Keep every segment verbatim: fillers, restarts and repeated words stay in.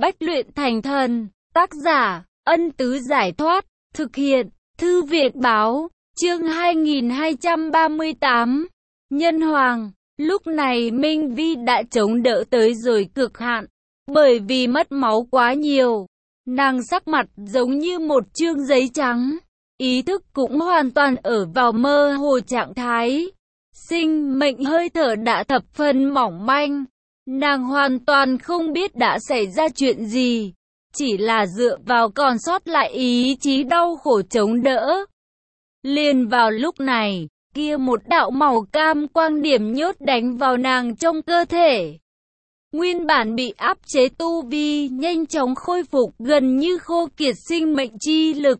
Bách luyện thành thần, tác giả, Ân Tứ Giải Thoát, thực hiện, Thư viện Báo, chương hai nghìn hai trăm ba mươi tám, Nhân Hoàng. Lúc này Minh Vi đã chống đỡ tới rồi cực hạn, bởi vì mất máu quá nhiều. Nàng sắc mặt giống như một chương giấy trắng, ý thức cũng hoàn toàn ở vào mơ hồ trạng thái. Sinh mệnh hơi thở đã thập phần mỏng manh. Nàng hoàn toàn không biết đã xảy ra chuyện gì, chỉ là dựa vào còn sót lại ý chí đau khổ chống đỡ. Liền vào lúc này, kia một đạo màu cam quang điểm nhốt đánh vào nàng trong cơ thể. Nguyên bản bị áp chế tu vi nhanh chóng khôi phục, gần như khô kiệt sinh mệnh chi lực.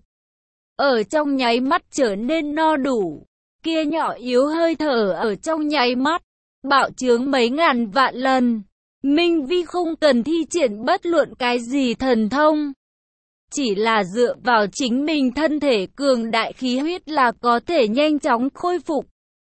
Ở trong nháy mắt trở nên no đủ, kia nhỏ yếu hơi thở ở trong nháy mắt bạo trướng mấy ngàn vạn lần. Minh Vi không cần thi triển bất luận cái gì thần thông, chỉ là dựa vào chính mình thân thể cường đại khí huyết là có thể nhanh chóng khôi phục.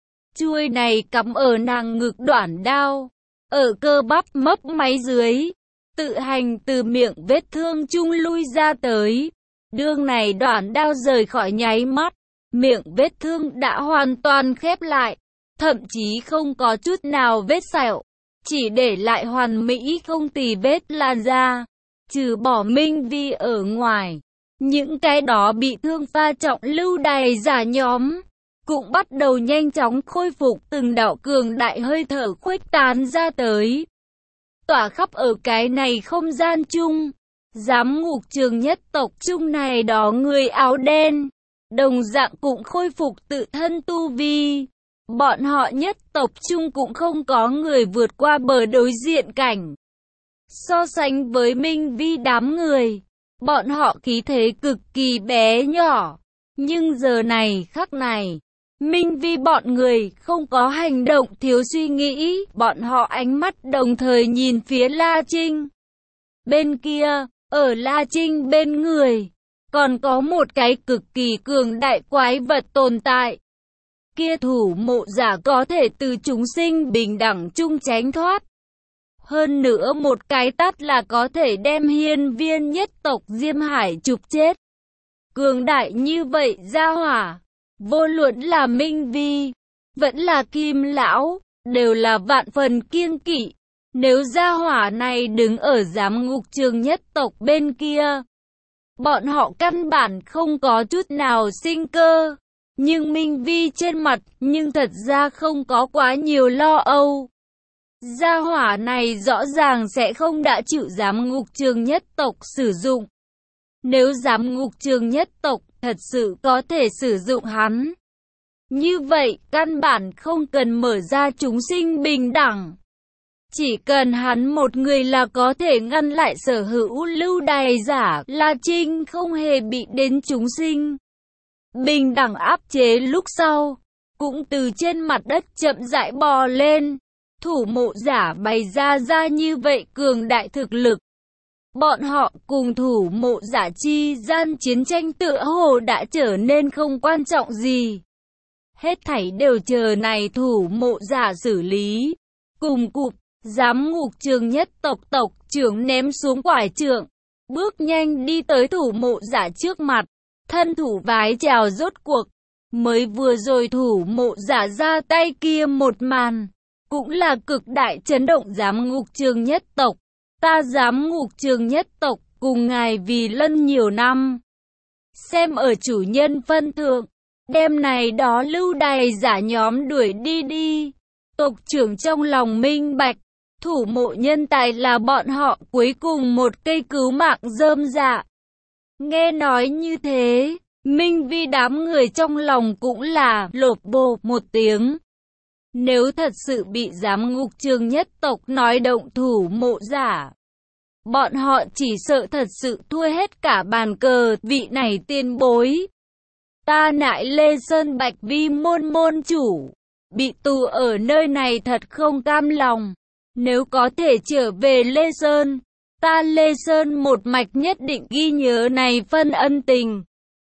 Chuôi này cắm ở nàng ngực đoản đao, ở cơ bắp mấp máy dưới, tự hành từ miệng vết thương chung lui ra tới. Đương này đoản đao rời khỏi nháy mắt, miệng vết thương đã hoàn toàn khép lại, thậm chí không có chút nào vết sẹo, chỉ để lại hoàn mỹ không tì vết lan ra. Trừ bỏ Minh Vi ở ngoài, những cái đó bị thương pha trọng lưu đày giả nhóm cũng bắt đầu nhanh chóng khôi phục, từng đạo cường đại hơi thở khuếch tán ra tới, tỏa khắp ở cái này không gian chung. Giám ngục trường nhất tộc chung này đó người áo đen, đồng dạng cũng khôi phục tự thân tu vi. Bọn họ nhất tộc chung cũng không có người vượt qua bờ đối diện cảnh. So sánh với Minh Vi đám người, bọn họ khí thế cực kỳ bé nhỏ. Nhưng giờ này khắc này, Minh Vi bọn người không có hành động thiếu suy nghĩ, bọn họ ánh mắt đồng thời nhìn phía La Trinh. Bên kia, ở La Trinh bên người, còn có một cái cực kỳ cường đại quái vật tồn tại. Kia thủ mộ giả có thể từ chúng sinh bình đẳng chung tránh thoát. Hơn nữa một cái tát là có thể đem hiên viên nhất tộc Diêm Hải chụp chết. Cường đại như vậy gia hỏa, vô luận là Minh Vi, vẫn là Kim Lão, đều là vạn phần kiêng kỵ. Nếu gia hỏa này đứng ở giám ngục trường nhất tộc bên kia, bọn họ căn bản không có chút nào sinh cơ. Nhưng Minh Vi trên mặt nhưng thật ra không có quá nhiều lo âu. Gia hỏa này rõ ràng sẽ không đã chịu giám ngục trường nhất tộc sử dụng. Nếu giám ngục trường nhất tộc thật sự có thể sử dụng hắn, như vậy căn bản không cần mở ra chúng sinh bình đẳng. Chỉ cần hắn một người là có thể ngăn lại sở hữu lưu đày giả. La Trinh không hề bị đến chúng sinh bình đẳng áp chế lúc sau, cũng từ trên mặt đất chậm rãi bò lên. Thủ mộ giả bày ra ra như vậy cường đại thực lực. Bọn họ cùng thủ mộ giả chi gian chiến tranh tựa hồ đã trở nên không quan trọng gì. Hết thảy đều chờ này thủ mộ giả xử lý. Cùng cụp, giám ngục trường nhất tộc tộc trưởng ném xuống quải trượng, bước nhanh đi tới thủ mộ giả trước mặt. Thân thủ vái chào. Rốt cuộc mới vừa rồi thủ mộ giả ra tay kia một màn, cũng là cực đại chấn động giám ngục trường nhất tộc. Ta giám ngục trường nhất tộc cùng ngài vì lân nhiều năm, xem ở chủ nhân phân thượng, đêm này đó lưu đày giả nhóm đuổi đi đi. Tộc trưởng trong lòng minh bạch, thủ mộ nhân tài là bọn họ cuối cùng một cây cứu mạng rơm rạ. Nghe nói như thế, Minh Vi đám người trong lòng cũng là lột bồ một tiếng. Nếu thật sự bị giám ngục trường nhất tộc nói động thủ mộ giả, bọn họ chỉ sợ thật sự thua hết cả bàn cờ. Vị này tiền bối, ta nại Lê Sơn Bạch Vi môn môn chủ, bị tù ở nơi này thật không cam lòng. Nếu có thể trở về Lê Sơn, ta Lê Sơn một mạch nhất định ghi nhớ này phân ân tình.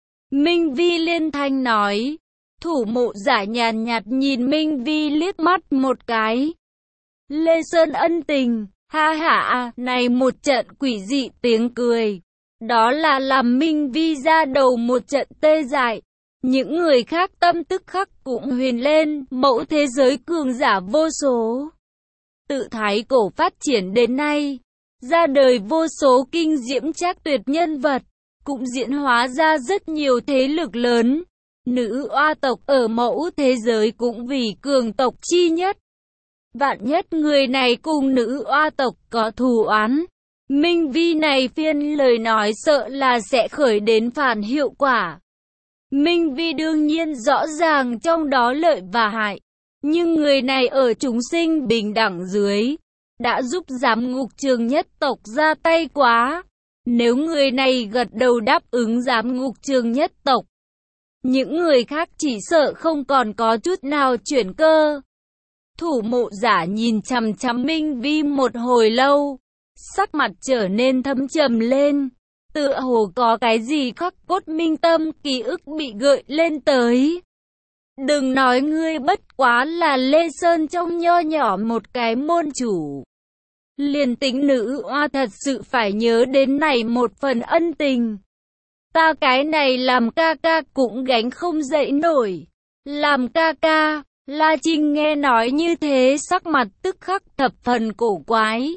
Minh Vi liên thanh nói. Thủ mộ giả nhàn nhạt nhìn Minh Vi liếc mắt một cái. Lê Sơn ân tình, Ha ha, này một trận quỷ dị tiếng cười. Đó là làm Minh Vi ra đầu một trận tê dại. Những người khác tâm tức khắc cũng huyền lên, mẫu thế giới cường giả vô số. Tự thái cổ phát triển đến nay, ra đời vô số kinh diễm trác tuyệt nhân vật, cũng diễn hóa ra rất nhiều thế lực lớn. Nữ oa tộc ở mẫu thế giới cũng vì cường tộc chi nhất. Vạn nhất người này cùng nữ oa tộc có thù oán, Minh Vi này phiên lời nói sợ là sẽ khởi đến phản hiệu quả. Minh Vi đương nhiên rõ ràng trong đó lợi và hại, nhưng người này ở chúng sinh bình đẳng dưới, đã giúp giám ngục trường nhất tộc ra tay quá. Nếu người này gật đầu đáp ứng giám ngục trường nhất tộc, những người khác chỉ sợ không còn có chút nào chuyển cơ. Thủ mộ giả nhìn chằm chằm Minh Vi một hồi lâu, sắc mặt trở nên thâm trầm lên, tựa hồ có cái gì khắc cốt minh tâm ký ức bị gợi lên tới. Đừng nói ngươi bất quá là Lê Sơn trong nho nhỏ một cái môn chủ, liền tính nữ oa thật sự phải nhớ đến này một phần ân tình. Ta cái này làm ca ca cũng gánh không dậy nổi. Làm ca ca, La Trinh nghe nói như thế sắc mặt tức khắc thập phần cổ quái.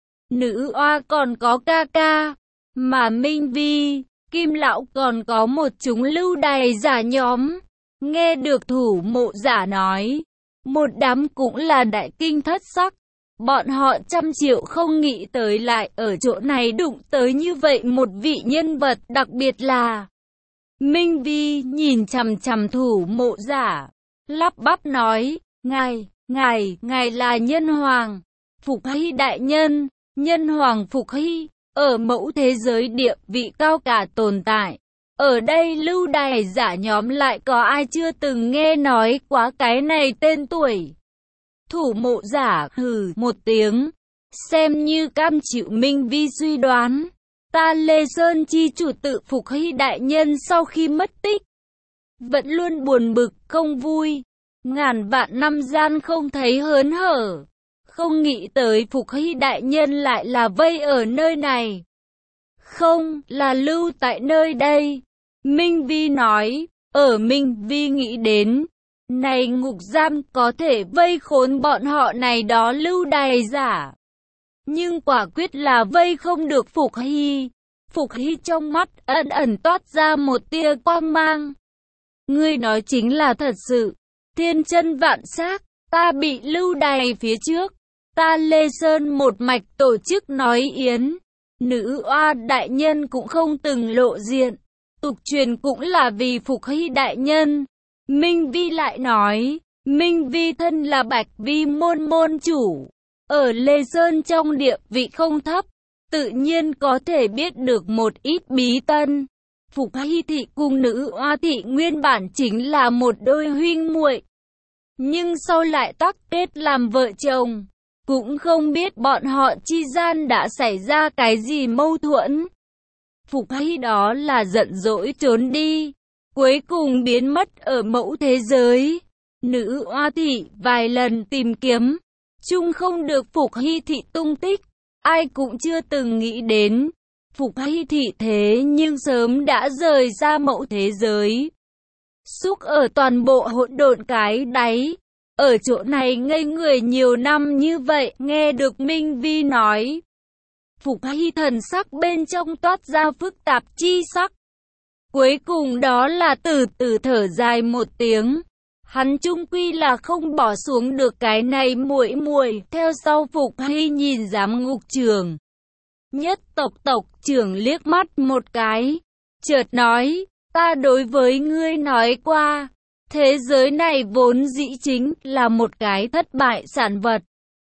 Nữ oa còn có ca ca, mà Minh Vi, Kim Lão còn có một chúng lưu đày giả nhóm. Nghe được thủ mộ giả nói, một đám cũng là đại kinh thất sắc. Bọn họ trăm triệu không nghĩ tới lại ở chỗ này đụng tới như vậy một vị nhân vật, đặc biệt là Minh Vi nhìn chằm chằm thủ mộ giả, lắp bắp nói, ngài, ngài, ngài là nhân hoàng, Phục Hy đại nhân, nhân hoàng Phục Hy, ở mẫu thế giới địa vị cao cả tồn tại. Ở đây lưu đày giả nhóm lại có ai chưa từng nghe nói quá cái này tên tuổi. Thủ mộ giả hừ một tiếng, xem như cam chịu Minh Vi suy đoán. Ta Lê Sơn chi chủ tự Phục Hy đại nhân sau khi mất tích, vẫn luôn buồn bực không vui, ngàn vạn năm gian không thấy hớn hở. Không nghĩ tới Phục Hy đại nhân lại là vây ở nơi này, không là lưu tại nơi đây. Minh Vi nói, ở Minh Vi nghĩ đến, này ngục giam có thể vây khốn bọn họ này đó lưu đày giả, nhưng quả quyết là vây không được Phục Hy. Phục Hy trong mắt ẩn ẩn toát ra một tia quang mang. Ngươi nói chính là thật sự, thiên chân vạn xác, ta bị lưu đày phía trước, ta Lê Sơn một mạch tổ chức nói yến, nữ oa đại nhân cũng không từng lộ diện, tục truyền cũng là vì Phục Hy đại nhân. Minh Vi lại nói, Minh Vi thân là Bạch Vi môn môn chủ, ở Lê Sơn trong địa vị không thấp, tự nhiên có thể biết được một ít bí tân. Phục Hy thị cùng nữ oa thị nguyên bản chính là một đôi huynh muội, nhưng sau lại tác kết làm vợ chồng, cũng không biết bọn họ chi gian đã xảy ra cái gì mâu thuẫn. Phục Hy đó là giận dỗi trốn đi, cuối cùng biến mất ở mẫu thế giới. Nữ oa thị vài lần tìm kiếm, chung không được Phục Hy thị tung tích, ai cũng chưa từng nghĩ đến. Phục Hy thị thế nhưng sớm đã rời ra mẫu thế giới, xúc ở toàn bộ hỗn độn cái đáy. Ở chỗ này ngây người nhiều năm như vậy, nghe được Minh Vi nói, Phục Hy thần sắc bên trong toát ra phức tạp chi sắc. Cuối cùng đó là từ từ thở dài một tiếng. Hắn chung quy là không bỏ xuống được cái này muội muội. Theo sau Phục Hy nhìn giám ngục trường nhất tộc tộc trưởng liếc mắt một cái, chợt nói, ta đối với ngươi nói qua, thế giới này vốn dĩ chính là một cái thất bại sản vật.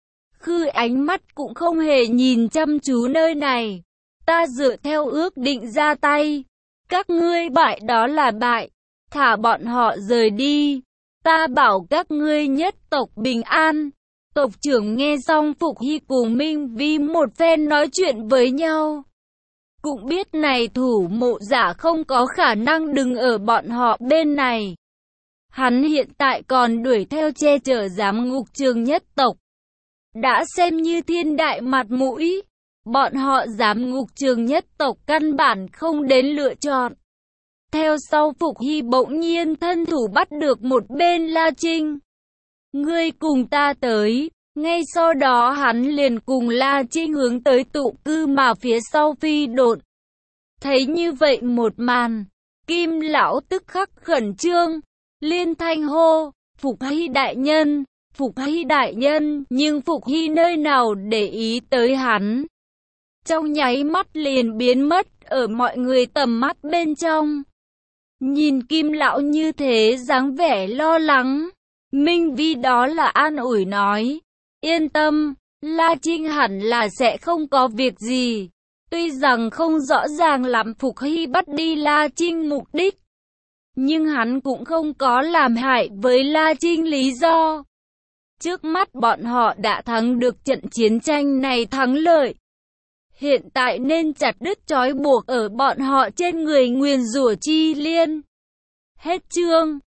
Khư ánh mắt cũng không hề nhìn chăm chú nơi này. Ta dựa theo ước định ra tay. Các ngươi bại đó là bại. Thả bọn họ rời đi. Ta bảo các ngươi nhất tộc bình an. Tộc trưởng nghe xong Phục Hy cùng Minh Vi một phen nói chuyện với nhau, cũng biết này thủ mộ giả không có khả năng đứng ở bọn họ bên này. Hắn hiện tại còn đuổi theo che chở giám ngục trường nhất tộc. đã xem như thiên đại mặt mũi. Bọn họ giám ngục trường nhất tộc căn bản không đến lựa chọn. Theo sau Phục Hy bỗng nhiên thân thủ bắt được một bên La Trinh. Ngươi cùng ta tới. Ngay sau đó hắn liền cùng La Trinh hướng tới tụ cư mà phía sau phi độn. Thấy như vậy một màn, Kim lão tức khắc khẩn trương, liên thanh hô, Phục Hy đại nhân, Phục Hy đại nhân, nhưng Phục Hy nơi nào để ý tới hắn. Trong nháy mắt liền biến mất ở mọi người tầm mắt bên trong. Nhìn Kim lão như thế dáng vẻ lo lắng, Minh Vi đó là an ủi nói, yên tâm, La Trinh hẳn là sẽ không có việc gì. Tuy rằng không rõ ràng lắm Phục Hy bắt đi La Trinh mục đích, nhưng hắn cũng không có làm hại với La Trinh lý do. Trước mắt bọn họ đã thắng được trận chiến tranh này thắng lợi. Hiện tại nên chặt đứt trói buộc ở bọn họ trên người nguyền rủa chi liên. Hết chương.